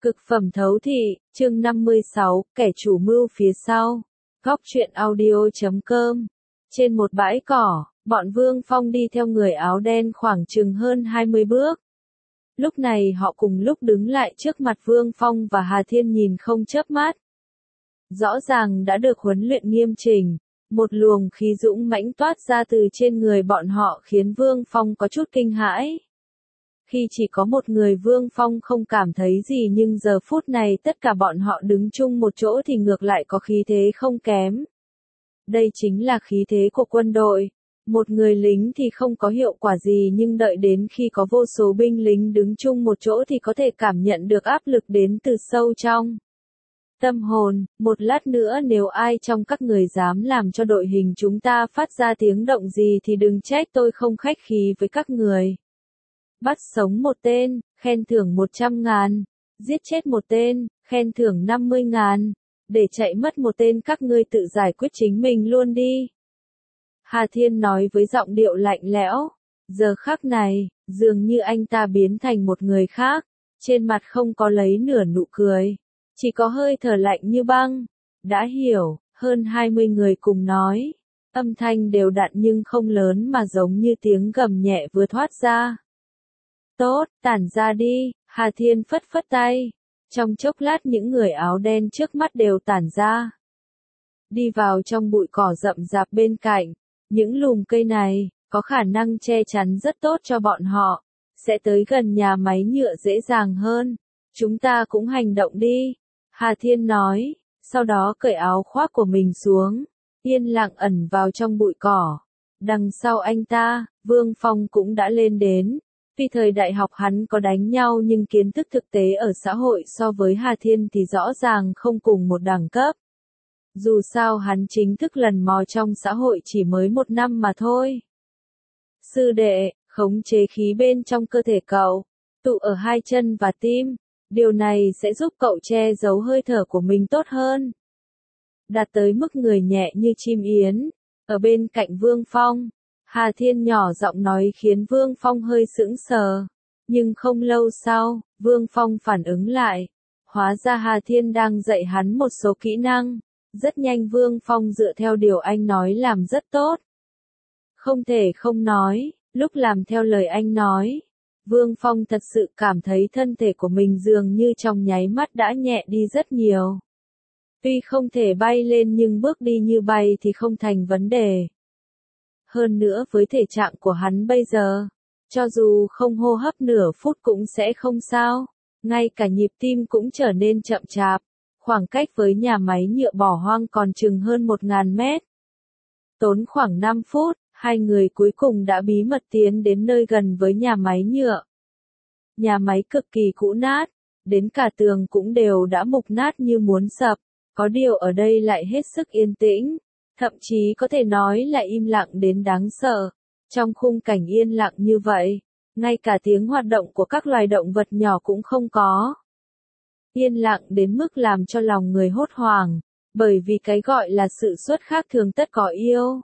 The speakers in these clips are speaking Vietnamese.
Cực phẩm thấu thị, chương 56, kẻ chủ mưu phía sau. Góc truyện audio.com. Trên một bãi cỏ, bọn Vương Phong đi theo người áo đen khoảng chừng hơn 20 bước. Lúc này họ cùng lúc đứng lại trước mặt Vương Phong và Hà Thiên nhìn không chớp mắt. Rõ ràng đã được huấn luyện nghiêm chỉnh, một luồng khí dũng mãnh toát ra từ trên người bọn họ khiến Vương Phong có chút kinh hãi. Khi chỉ có một người Vương Phong không cảm thấy gì nhưng giờ phút này tất cả bọn họ đứng chung một chỗ thì ngược lại có khí thế không kém. Đây chính là khí thế của quân đội. Một người lính thì không có hiệu quả gì nhưng đợi đến khi có vô số binh lính đứng chung một chỗ thì có thể cảm nhận được áp lực đến từ sâu trong tâm hồn. Một lát nữa nếu ai trong các người dám làm cho đội hình chúng ta phát ra tiếng động gì thì đừng trách tôi không khách khí với các người. Bắt sống một tên, khen thưởng 100.000, giết chết một tên, khen thưởng 50.000, để chạy mất một tên các ngươi tự giải quyết chính mình luôn đi. Hà Thiên nói với giọng điệu lạnh lẽo, giờ khắc này, dường như anh ta biến thành một người khác, trên mặt không có lấy nửa nụ cười, chỉ có hơi thở lạnh như băng. Đã hiểu, hơn 20 người cùng nói, âm thanh đều đặn nhưng không lớn mà giống như tiếng gầm nhẹ vừa thoát ra. Tốt, tản ra đi, Hà Thiên phất phất tay. Trong chốc lát những người áo đen trước mắt đều tản ra. Đi vào trong bụi cỏ rậm rạp bên cạnh, những lùm cây này, có khả năng che chắn rất tốt cho bọn họ, sẽ tới gần nhà máy nhựa dễ dàng hơn. Chúng ta cũng hành động đi, Hà Thiên nói, sau đó cởi áo khoác của mình xuống, yên lặng ẩn vào trong bụi cỏ. Đằng sau anh ta, Vương Phong cũng đã lên đến. Vì thời đại học hắn có đánh nhau nhưng kiến thức thực tế ở xã hội so với Hà Thiên thì rõ ràng không cùng một đẳng cấp. Dù sao hắn chính thức lần mò trong xã hội chỉ mới 1 năm mà thôi. Sư đệ, khống chế khí bên trong cơ thể cậu, tụ ở 2 chân và tim, điều này sẽ giúp cậu che giấu hơi thở của mình tốt hơn. Đạt tới mức người nhẹ như chim yến, ở bên cạnh Vương Phong. Hà Thiên nhỏ giọng nói khiến Vương Phong hơi sững sờ. Nhưng không lâu sau, Vương Phong phản ứng lại. Hóa ra Hà Thiên đang dạy hắn một số kỹ năng. Rất nhanh Vương Phong dựa theo điều anh nói làm rất tốt. Không thể không nói, lúc làm theo lời anh nói, Vương Phong thật sự cảm thấy thân thể của mình dường như trong nháy mắt đã nhẹ đi rất nhiều. Tuy không thể bay lên nhưng bước đi như bay thì không thành vấn đề. Hơn nữa với thể trạng của hắn bây giờ, cho dù không hô hấp nửa phút cũng sẽ không sao, ngay cả nhịp tim cũng trở nên chậm chạp, khoảng cách với nhà máy nhựa bỏ hoang còn chừng hơn 1.000 mét. Tốn khoảng 5 phút, hai người cuối cùng đã bí mật tiến đến nơi gần với nhà máy nhựa. Nhà máy cực kỳ cũ nát, đến cả tường cũng đều đã mục nát như muốn sập, có điều ở đây lại hết sức yên tĩnh. Thậm chí có thể nói là im lặng đến đáng sợ. Trong khung cảnh yên lặng như vậy, ngay cả tiếng hoạt động của các loài động vật nhỏ cũng không có. Yên lặng đến mức làm cho lòng người hốt hoảng, bởi vì cái gọi là sự xuất khác thường tất có yêu.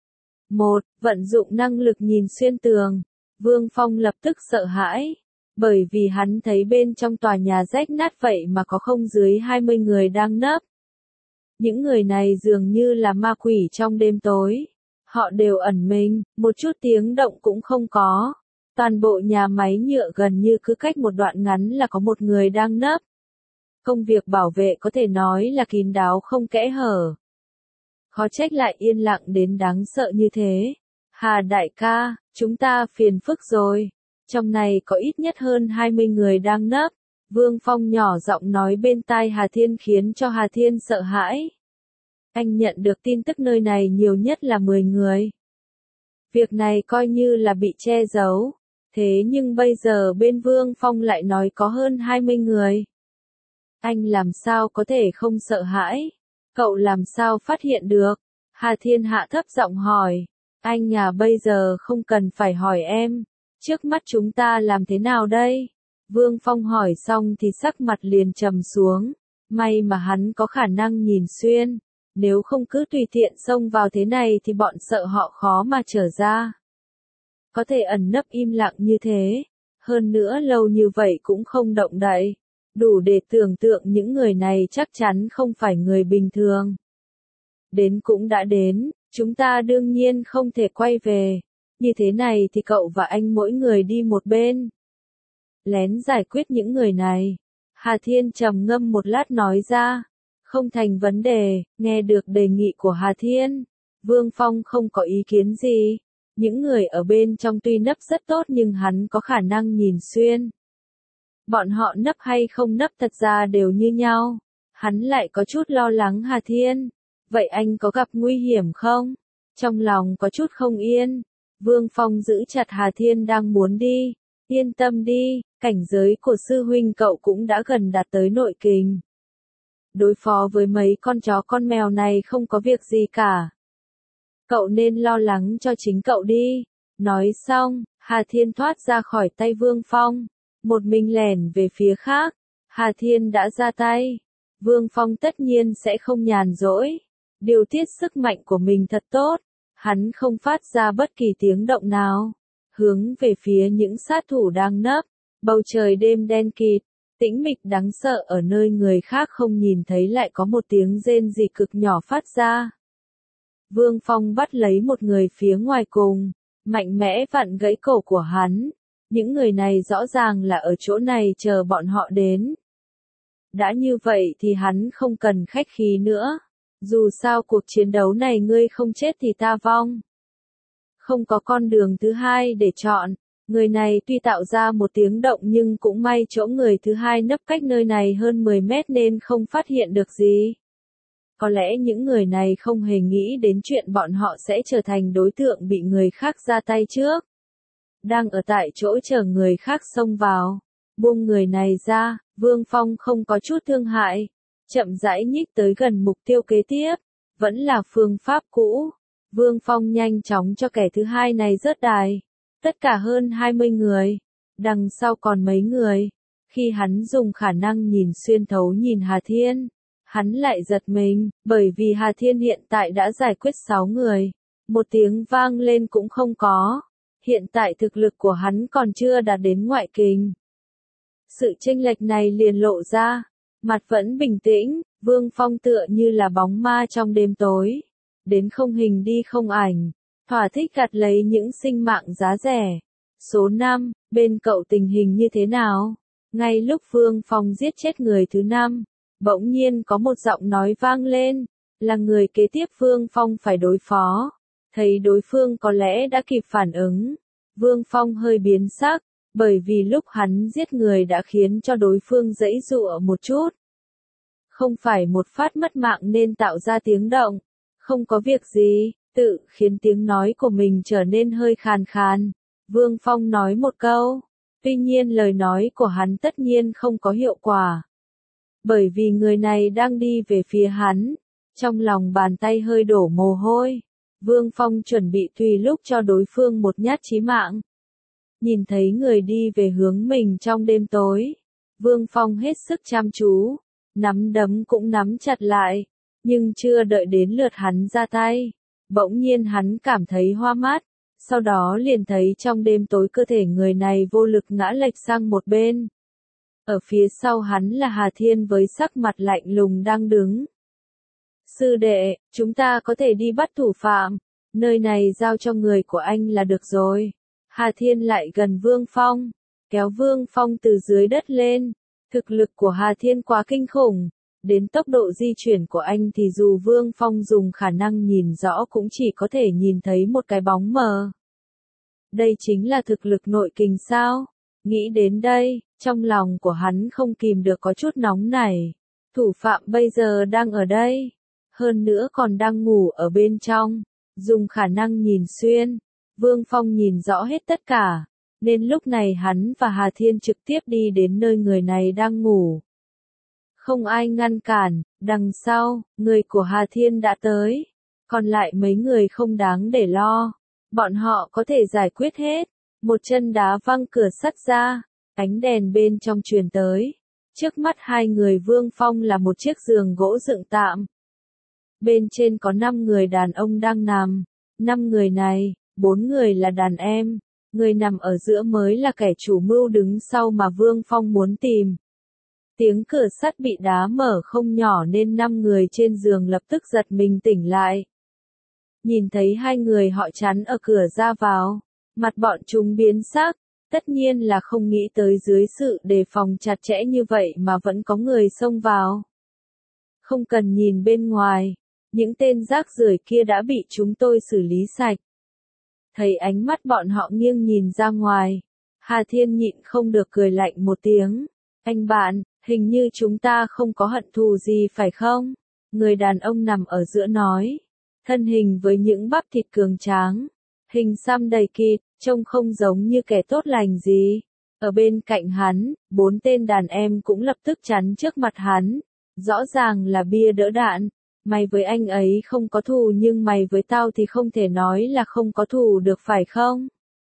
1. Vận dụng năng lực nhìn xuyên tường. Vương Phong lập tức sợ hãi, bởi vì hắn thấy bên trong tòa nhà rách nát vậy mà có không dưới 20 người đang nấp. Những người này dường như là ma quỷ trong đêm tối. Họ đều ẩn mình, một chút tiếng động cũng không có. Toàn bộ nhà máy nhựa gần như cứ cách một đoạn ngắn là có một người đang nấp. Công việc bảo vệ có thể nói là kín đáo không kẽ hở. Khó trách lại yên lặng đến đáng sợ như thế. Hà đại ca, chúng ta phiền phức rồi. Trong này có ít nhất hơn 20 người đang nấp. Vương Phong nhỏ giọng nói bên tai Hà Thiên khiến cho Hà Thiên sợ hãi. Anh nhận được tin tức nơi này nhiều nhất là 10 người. Việc này coi như là bị che giấu. Thế nhưng bây giờ bên Vương Phong lại nói có hơn 20 người. Anh làm sao có thể không sợ hãi? Cậu làm sao phát hiện được? Hà Thiên hạ thấp giọng hỏi. Anh à, bây giờ không cần phải hỏi em. Trước mắt chúng ta làm thế nào đây? Vương Phong hỏi xong thì sắc mặt liền trầm xuống. May mà hắn có khả năng nhìn xuyên. Nếu không cứ tùy tiện xông vào thế này thì bọn sợ họ khó mà trở ra. Có thể ẩn nấp im lặng như thế. Hơn nữa lâu như vậy cũng không động đậy. Đủ để tưởng tượng những người này chắc chắn không phải người bình thường. Đến cũng đã đến, chúng ta đương nhiên không thể quay về. Như thế này thì cậu và anh mỗi người đi một bên. Lén giải quyết những người này. Hà Thiên trầm ngâm một lát nói ra. Không thành vấn đề, nghe được đề nghị của Hà Thiên. Vương Phong không có ý kiến gì. Những người ở bên trong tuy nấp rất tốt nhưng hắn có khả năng nhìn xuyên. Bọn họ nấp hay không nấp thật ra đều như nhau. Hắn lại có chút lo lắng Hà Thiên. Vậy anh có gặp nguy hiểm không? Trong lòng có chút không yên. Vương Phong giữ chặt Hà Thiên đang muốn đi. Yên tâm đi, cảnh giới của sư huynh cậu cũng đã gần đạt tới nội kình. Đối phó với mấy con chó con mèo này không có việc gì cả. Cậu nên lo lắng cho chính cậu đi. Nói xong, Hà Thiên thoát ra khỏi tay Vương Phong. Một mình lẻn về phía khác. Hà Thiên đã ra tay. Vương Phong tất nhiên sẽ không nhàn rỗi. Điều tiết sức mạnh của mình thật tốt. Hắn không phát ra bất kỳ tiếng động nào. Hướng về phía những sát thủ đang nấp. Bầu trời đêm đen kịt. Tĩnh mịch đáng sợ ở nơi người khác không nhìn thấy lại có một tiếng rên rỉ cực nhỏ phát ra. Vương Phong bắt lấy một người phía ngoài cùng. Mạnh mẽ vặn gãy cổ của hắn. Những người này rõ ràng là ở chỗ này chờ bọn họ đến. Đã như vậy thì hắn không cần khách khí nữa. Dù sao cuộc chiến đấu này ngươi không chết thì ta vong. Không có con đường thứ hai để chọn. Người này tuy tạo ra một tiếng động nhưng cũng may chỗ người thứ hai nấp cách nơi này hơn 10 mét nên không phát hiện được gì. Có lẽ những người này không hề nghĩ đến chuyện bọn họ sẽ trở thành đối tượng bị người khác ra tay trước. Đang ở tại chỗ chờ người khác xông vào. Buông người này ra, Vương Phong không có chút thương hại. Chậm rãi nhích tới gần mục tiêu kế tiếp. Vẫn là phương pháp cũ. Vương Phong nhanh chóng cho kẻ thứ hai này rớt đài. Tất cả hơn 20 người. Đằng sau còn mấy người. Khi hắn dùng khả năng nhìn xuyên thấu nhìn Hà Thiên. Hắn lại giật mình, bởi vì Hà Thiên hiện tại đã giải quyết 6 người. Một tiếng vang lên cũng không có. Hiện tại thực lực của hắn còn chưa đạt đến ngoại kình. Sự chênh lệch này liền lộ ra. Mặt vẫn bình tĩnh, Vương Phong tựa như là bóng ma trong đêm tối. Đến không hình đi không ảnh. Thỏa thích gặt lấy những sinh mạng giá rẻ. Số 5, bên cậu tình hình như thế nào? Ngay lúc Vương Phong giết chết người thứ 5, bỗng nhiên có một giọng nói vang lên. Là người kế tiếp Vương Phong phải đối phó. Thấy đối phương có lẽ đã kịp phản ứng. Vương Phong hơi biến sắc. Bởi vì lúc hắn giết người đã khiến cho đối phương giãy giụa một chút. Không phải một phát mất mạng nên tạo ra tiếng động. Không có việc gì, tự khiến tiếng nói của mình trở nên hơi khàn khàn. Vương Phong nói một câu. Tuy nhiên lời nói của hắn tất nhiên không có hiệu quả. Bởi vì người này đang đi về phía hắn. Trong lòng bàn tay hơi đổ mồ hôi. Vương Phong chuẩn bị tùy lúc cho đối phương một nhát chí mạng. Nhìn thấy người đi về hướng mình trong đêm tối. Vương Phong hết sức chăm chú. Nắm đấm cũng nắm chặt lại. Nhưng chưa đợi đến lượt hắn ra tay. Bỗng nhiên hắn cảm thấy hoa mắt. Sau đó liền thấy trong đêm tối cơ thể người này vô lực ngã lệch sang một bên. Ở phía sau hắn là Hà Thiên với sắc mặt lạnh lùng đang đứng. Sư đệ, chúng ta có thể đi bắt thủ phạm. Nơi này giao cho người của anh là được rồi. Hà Thiên lại gần Vương Phong. Kéo Vương Phong từ dưới đất lên. Thực lực của Hà Thiên quá kinh khủng. Đến tốc độ di chuyển của anh thì dù Vương Phong dùng khả năng nhìn rõ cũng chỉ có thể nhìn thấy một cái bóng mờ. Đây chính là thực lực nội kình sao? Nghĩ đến đây, trong lòng của hắn không kìm được có chút nóng nảy. Thủ phạm bây giờ đang ở đây. Hơn nữa còn đang ngủ ở bên trong. Dùng khả năng nhìn xuyên. Vương Phong nhìn rõ hết tất cả. Nên lúc này hắn và Hà Thiên trực tiếp đi đến nơi người này đang ngủ. Không ai ngăn cản, đằng sau, người của Hà Thiên đã tới. Còn lại mấy người không đáng để lo. Bọn họ có thể giải quyết hết. Một chân đá văng cửa sắt ra. Ánh đèn bên trong truyền tới. Trước mắt hai người Vương Phong là một chiếc giường gỗ dựng tạm. Bên trên có 5 người đàn ông đang nằm. 5 người này, 4 người là đàn em. Người nằm ở giữa mới là kẻ chủ mưu đứng sau mà Vương Phong muốn tìm. Tiếng cửa sắt bị đá mở không nhỏ nên 5 người trên giường lập tức giật mình tỉnh lại. Nhìn thấy hai người họ chắn ở cửa ra vào, mặt bọn chúng biến sắc, tất nhiên là không nghĩ tới dưới sự đề phòng chặt chẽ như vậy mà vẫn có người xông vào. Không cần nhìn bên ngoài, những tên rác rưởi kia đã bị chúng tôi xử lý sạch. Thấy ánh mắt bọn họ nghiêng nhìn ra ngoài, Hà Thiên nhịn không được cười lạnh một tiếng. Anh bạn, hình như chúng ta không có hận thù gì phải không? Người đàn ông nằm ở giữa nói. Thân hình với những bắp thịt cường tráng, hình xăm đầy kịt, trông không giống như kẻ tốt lành gì. Ở bên cạnh hắn, 4 tên đàn em cũng lập tức chắn trước mặt hắn. Rõ ràng là bia đỡ đạn. Mày với anh ấy không có thù nhưng mày với tao thì không thể nói là không có thù được phải không?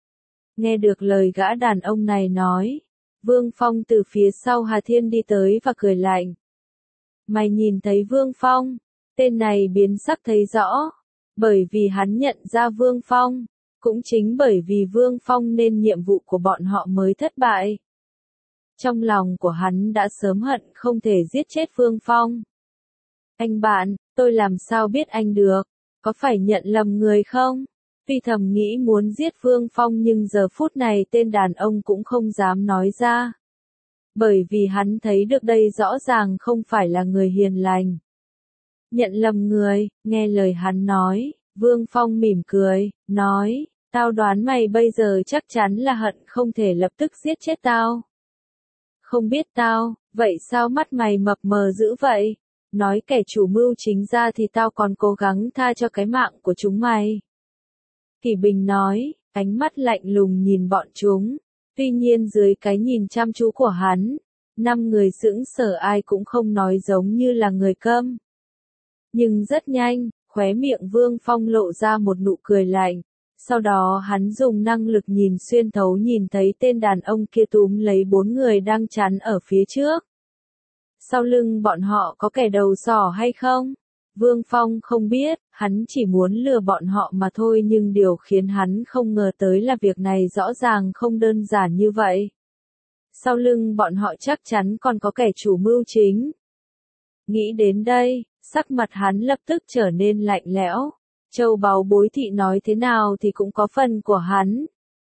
Nghe được lời gã đàn ông này nói, Vương Phong từ phía sau Hà Thiên đi tới và cười lạnh. Mày nhìn thấy Vương Phong, tên này biến sắc thấy rõ, bởi vì hắn nhận ra Vương Phong, cũng chính bởi vì Vương Phong nên nhiệm vụ của bọn họ mới thất bại. Trong lòng của hắn đã sớm hận không thể giết chết Vương Phong. Anh bạn, tôi làm sao biết anh được, có phải nhận lầm người không? Tuy thầm nghĩ muốn giết Vương Phong nhưng giờ phút này tên đàn ông cũng không dám nói ra. Bởi vì hắn thấy được đây rõ ràng không phải là người hiền lành. Nhận lầm người, nghe lời hắn nói, Vương Phong mỉm cười, nói, tao đoán mày bây giờ chắc chắn là hận không thể lập tức giết chết tao. Không biết tao, vậy sao mắt mày mập mờ dữ vậy? Nói kẻ chủ mưu chính ra thì tao còn cố gắng tha cho cái mạng của chúng mày. Kỷ Bình nói, ánh mắt lạnh lùng nhìn bọn chúng. Tuy nhiên dưới cái nhìn chăm chú của hắn, 5 người sững sờ ai cũng không nói giống như là người câm. Nhưng rất nhanh, khóe miệng Vương Phong lộ ra một nụ cười lạnh. Sau đó hắn dùng năng lực nhìn xuyên thấu nhìn thấy tên đàn ông kia túm lấy 4 người đang chắn ở phía trước. Sau lưng bọn họ có kẻ đầu sỏ hay không? Vương Phong không biết, hắn chỉ muốn lừa bọn họ mà thôi nhưng điều khiến hắn không ngờ tới là việc này rõ ràng không đơn giản như vậy. Sau lưng bọn họ chắc chắn còn có kẻ chủ mưu chính. Nghĩ đến đây, sắc mặt hắn lập tức trở nên lạnh lẽo. Châu báu bối thị nói thế nào thì cũng có phần của hắn.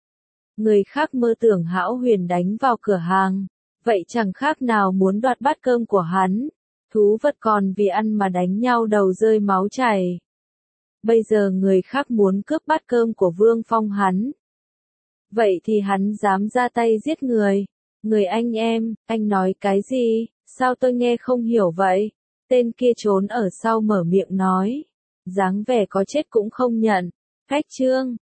Người khác mơ tưởng hão huyền đánh vào cửa hàng, vậy chẳng khác nào muốn đoạt bát cơm của hắn. Thú vật còn vì ăn mà đánh nhau đầu rơi máu chảy. Bây giờ người khác muốn cướp bát cơm của Vương Phong hắn. Vậy thì hắn dám ra tay giết người. Người anh nói cái gì, sao tôi nghe không hiểu vậy? Tên kia trốn ở sau mở miệng nói. Dáng vẻ có chết cũng không nhận. Cách chương